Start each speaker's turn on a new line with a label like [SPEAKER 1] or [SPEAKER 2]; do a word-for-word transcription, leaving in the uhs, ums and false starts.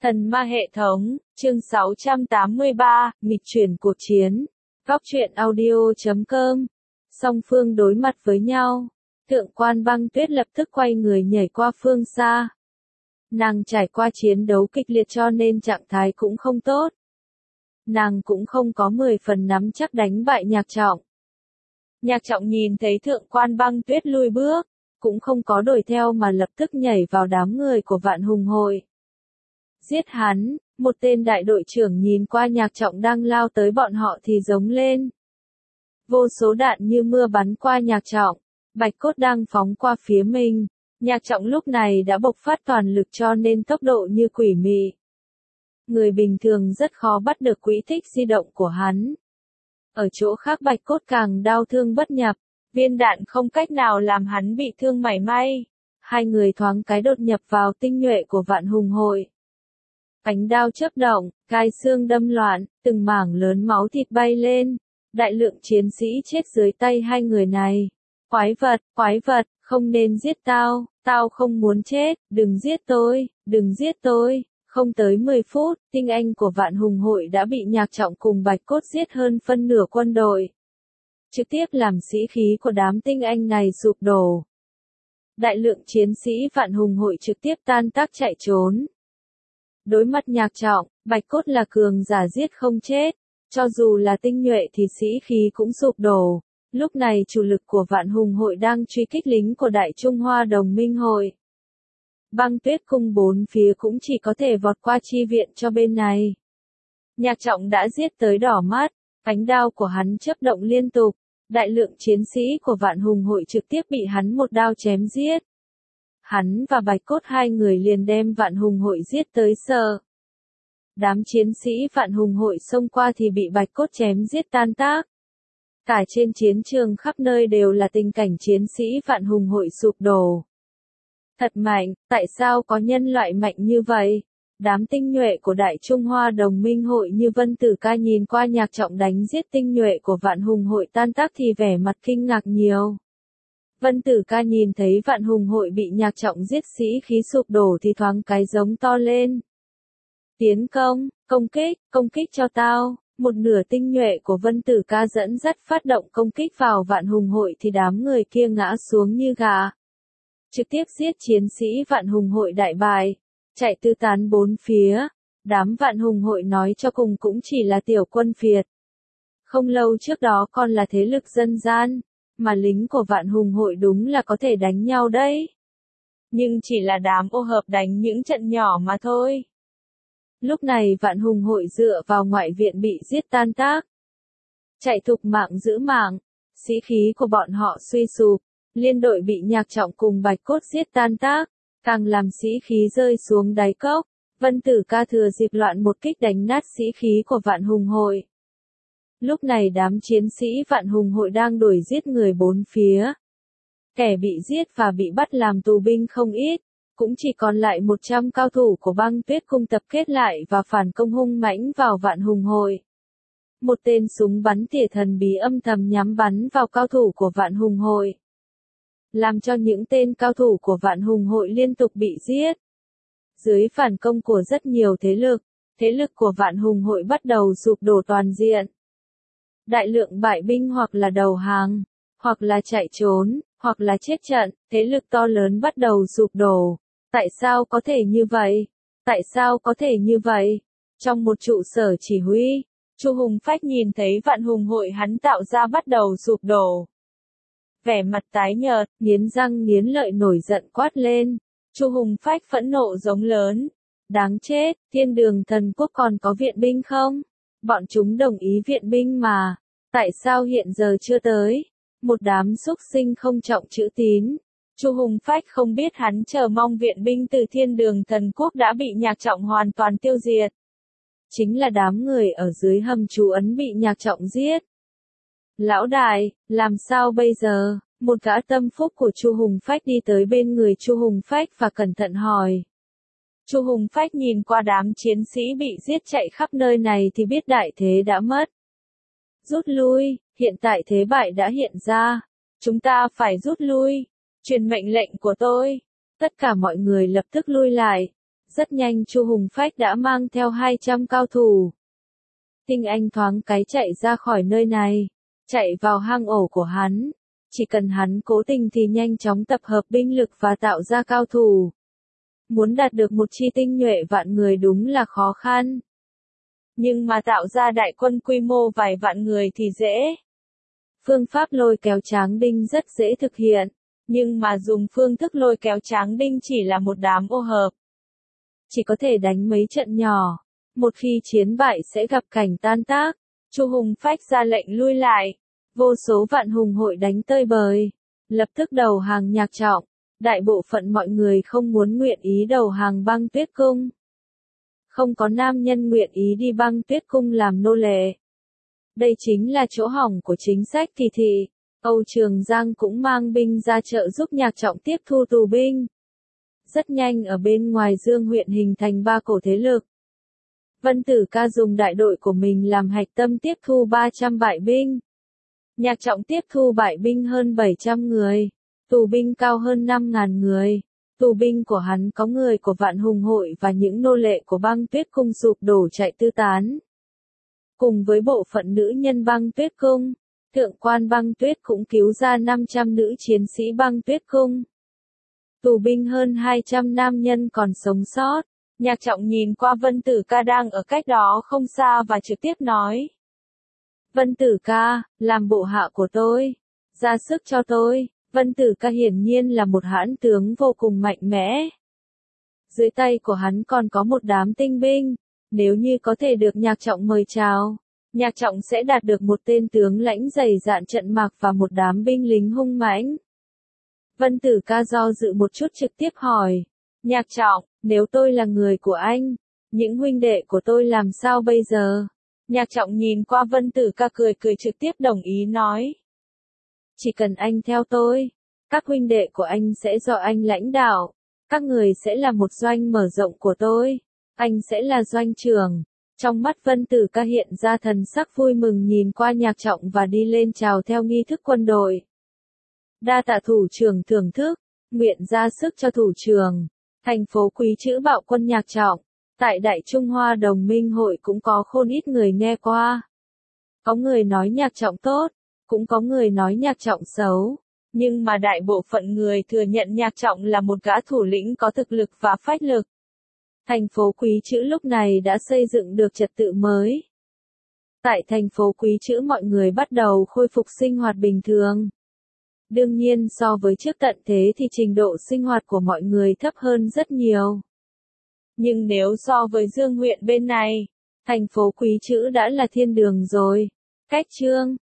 [SPEAKER 1] Thần ma hệ thống, chương sáu trăm tám mươi ba, nghịch chuyển cuộc chiến. Góc truyện audio chấm com. Song phương đối mặt với nhau. Thượng quan Băng Tuyết lập tức quay người nhảy qua phương xa. Nàng trải qua chiến đấu kịch liệt cho nên trạng thái cũng không tốt. Nàng cũng không có mười phần nắm chắc đánh bại Nhạc Trọng. Nhạc Trọng nhìn thấy Thượng quan Băng Tuyết lui bước, cũng không có đuổi theo mà lập tức nhảy vào đám người của Vạn Hùng Hội. Giết hắn, một tên đại đội trưởng nhìn qua Nhạc Trọng đang lao tới bọn họ thì giống lên. Vô số đạn như mưa bắn qua Nhạc Trọng, bạch cốt đang phóng qua phía mình. Nhạc Trọng lúc này đã bộc phát toàn lực cho nên tốc độ như quỷ mị. Người bình thường rất khó bắt được quỹ tích di động của hắn. Ở chỗ khác bạch cốt càng đau thương bất nhập, viên đạn không cách nào làm hắn bị thương mảy may. Hai người thoáng cái đột nhập vào tinh nhuệ của Vạn Hùng Hội. Ánh đao chớp động, gai xương đâm loạn, từng mảng lớn máu thịt bay lên. Đại lượng chiến sĩ chết dưới tay hai người này. Quái vật, quái vật, không nên giết tao, tao không muốn chết, đừng giết tôi, đừng giết tôi. Không tới mười phút, tinh anh của Vạn Hùng Hội đã bị Nhạc Trọng cùng bạch cốt giết hơn phân nửa quân đội. Trực tiếp làm sĩ khí của đám tinh anh này sụp đổ. Đại lượng chiến sĩ Vạn Hùng Hội trực tiếp tan tác chạy trốn. Đối mặt Nhạc Trọng, bạch cốt là cường giả giết không chết, cho dù là tinh nhuệ thì sĩ khí cũng sụp đổ. Lúc này chủ lực của Vạn Hùng Hội đang truy kích lính của Đại Trung Hoa Đồng Minh Hội. Băng Tuyết cung bốn phía cũng chỉ có thể vọt qua chi viện cho bên này. Nhạc Trọng đã giết tới đỏ mắt, ánh đao của hắn chớp động liên tục, đại lượng chiến sĩ của Vạn Hùng Hội trực tiếp bị hắn một đao chém giết. Hắn và bạch cốt hai người liền đem Vạn Hùng Hội giết tới sợ. Đám chiến sĩ Vạn Hùng Hội xông qua thì bị bạch cốt chém giết tan tác. Cả trên chiến trường khắp nơi đều là tình cảnh chiến sĩ Vạn Hùng Hội sụp đổ. Thật mạnh, tại sao có nhân loại mạnh như vậy? Đám tinh nhuệ của Đại Trung Hoa Đồng Minh Hội như Vân Tử Ca nhìn qua Nhạc Trọng đánh giết tinh nhuệ của Vạn Hùng Hội tan tác thì vẻ mặt kinh ngạc nhiều. Vân Tử Ca nhìn thấy Vạn Hùng Hội bị Nhạc Trọng giết sĩ khí sụp đổ thì thoáng cái giống to lên. Tiến công, công kích, công kích cho tao. Một nửa tinh nhuệ của Vân Tử Ca dẫn dắt phát động công kích vào Vạn Hùng Hội thì đám người kia ngã xuống như gà. Trực tiếp giết chiến sĩ Vạn Hùng Hội đại bại, chạy tứ tán bốn phía. Đám Vạn Hùng Hội nói cho cùng cũng chỉ là tiểu quân phiệt. Không lâu trước đó còn là thế lực dân gian, mà lính của Vạn Hùng Hội đúng là có thể đánh nhau đấy. Nhưng chỉ là đám ô hợp đánh những trận nhỏ mà thôi. Lúc này Vạn Hùng Hội dựa vào ngoại viện bị giết tan tác. Chạy thục mạng giữ mạng, sĩ khí của bọn họ suy sụp, liên đội bị Nhạc Trọng cùng bạch cốt giết tan tác, càng làm sĩ khí rơi xuống đáy cốc. Vân Tử Ca thừa dịp loạn một kích đánh nát sĩ khí của Vạn Hùng Hội. Lúc này đám chiến sĩ Vạn Hùng Hội đang đuổi giết người bốn phía. Kẻ bị giết và bị bắt làm tù binh không ít. Cũng chỉ còn lại một trăm cao thủ của Băng Tuyết cung tập kết lại và phản công hung mãnh vào Vạn Hùng Hội. Một tên súng bắn tỉa thần bí âm thầm nhắm bắn vào cao thủ của Vạn Hùng Hội. Làm cho những tên cao thủ của Vạn Hùng Hội liên tục bị giết. Dưới phản công của rất nhiều thế lực, thế lực của Vạn Hùng Hội bắt đầu sụp đổ toàn diện. Đại lượng bại binh hoặc là đầu hàng, hoặc là chạy trốn, hoặc là chết trận, thế lực to lớn bắt đầu sụp đổ. Tại sao có thể như vậy? Tại sao có thể như vậy? Trong một trụ sở chỉ huy, Chu Hùng Phách nhìn thấy Vạn Hùng Hội hắn tạo ra bắt đầu sụp đổ. Vẻ mặt tái nhợt, nghiến răng nghiến lợi nổi giận quát lên. Chu Hùng Phách phẫn nộ giống lớn. Đáng chết, Thiên Đường Thần Quốc còn có viện binh không? Bọn chúng đồng ý viện binh mà. Tại sao hiện giờ chưa tới? Một đám xúc sinh không trọng chữ tín. Chu Hùng Phách không biết hắn chờ mong viện binh từ Thiên Đường Thần Quốc đã bị Nhạc Trọng hoàn toàn tiêu diệt. Chính là đám người ở dưới hầm trú ấn bị Nhạc Trọng giết. Lão đại, làm sao bây giờ? Một gã tâm phúc của Chu Hùng Phách đi tới bên người Chu Hùng Phách và cẩn thận hỏi. Chu Hùng Phách nhìn qua đám chiến sĩ bị giết chạy khắp nơi này thì biết đại thế đã mất. Rút lui, hiện tại thế bại đã hiện ra. Chúng ta phải rút lui. Truyền mệnh lệnh của tôi. Tất cả mọi người lập tức lui lại. Rất nhanh Chu Hùng Phách đã mang theo hai trăm cao thủ. Tinh Anh thoáng cái chạy ra khỏi nơi này, chạy vào hang ổ của hắn. Chỉ cần hắn cố tình thì nhanh chóng tập hợp binh lực và tạo ra cao thủ. Muốn đạt được một chi tinh nhuệ vạn người đúng là khó khăn. Nhưng mà tạo ra đại quân quy mô vài vạn người thì dễ. Phương pháp lôi kéo Tráng Đinh rất dễ thực hiện, nhưng mà dùng phương thức lôi kéo Tráng Đinh chỉ là một đám ô hợp. Chỉ có thể đánh mấy trận nhỏ, một khi chiến bại sẽ gặp cảnh tan tác. Chu Hùng Phách ra lệnh lui lại, vô số vạn hùng hội đánh tơi bời, lập tức đầu hàng Nhạc Trọng. Đại bộ phận mọi người không muốn nguyện ý đầu hàng Băng Tuyết Cung. Không có nam nhân nguyện ý đi Băng Tuyết Cung làm nô lệ. Đây chính là chỗ hỏng của chính sách kỳ thị. Âu Trường Giang cũng mang binh ra trợ giúp Nhạc Trọng tiếp thu tù binh. Rất nhanh ở bên ngoài Dương huyện hình thành ba cổ thế lực. Vân Tử Ca dùng đại đội của mình làm hạch tâm tiếp thu ba trăm bại binh. Nhạc Trọng tiếp thu bại binh hơn bảy trăm người. Tù binh cao hơn năm nghìn người. Tù binh của hắn có người của Vạn Hùng hội và những nô lệ của Băng Tuyết Cung sụp đổ chạy tứ tán. Cùng với bộ phận nữ nhân Băng Tuyết Cung, thượng quan Băng Tuyết cũng cứu ra năm trăm nữ chiến sĩ Băng Tuyết Cung. Tù binh hơn hai trăm nam nhân còn sống sót. Nhạc Trọng nhìn qua Vân Tử Ca đang ở cách đó không xa và trực tiếp nói. Vân Tử Ca, làm bộ hạ của tôi. Ra sức cho tôi. Vân Tử Ca hiển nhiên là một hãn tướng vô cùng mạnh mẽ. Dưới tay của hắn còn có một đám tinh binh. Nếu như có thể được Nhạc Trọng mời chào, Nhạc Trọng sẽ đạt được một tên tướng lãnh dày dạn trận mạc và một đám binh lính hung mãnh. Vân Tử Ca do dự một chút trực tiếp hỏi. Nhạc Trọng, nếu tôi là người của anh, những huynh đệ của tôi làm sao bây giờ? Nhạc Trọng nhìn qua Vân Tử Ca cười cười trực tiếp đồng ý nói. Chỉ cần anh theo tôi, các huynh đệ của anh sẽ do anh lãnh đạo. Các người sẽ là một doanh mở rộng của tôi. Anh sẽ là doanh trưởng. Trong mắt Vân Tử Ca hiện ra thần sắc vui mừng nhìn qua Nhạc Trọng và đi lên chào theo nghi thức quân đội. Đa tạ thủ trưởng thưởng thức, nguyện ra sức cho thủ trưởng. Thành phố Quý Chữ bạo quân Nhạc Trọng. Tại Đại Trung Hoa Đồng Minh Hội cũng có khôn ít người nghe qua. Có người nói Nhạc Trọng tốt, cũng có người nói Nhạc Trọng xấu. Nhưng mà đại bộ phận người thừa nhận Nhạc Trọng là một gã thủ lĩnh có thực lực và phách lực. Thành phố Quý Chữ lúc này đã xây dựng được trật tự mới. Tại thành phố Quý Chữ mọi người bắt đầu khôi phục sinh hoạt bình thường. Đương nhiên so với trước tận thế thì trình độ sinh hoạt của mọi người thấp hơn rất nhiều. Nhưng nếu so với Dương huyện bên này, thành phố Quý Chữ đã là thiên đường rồi. Cách chương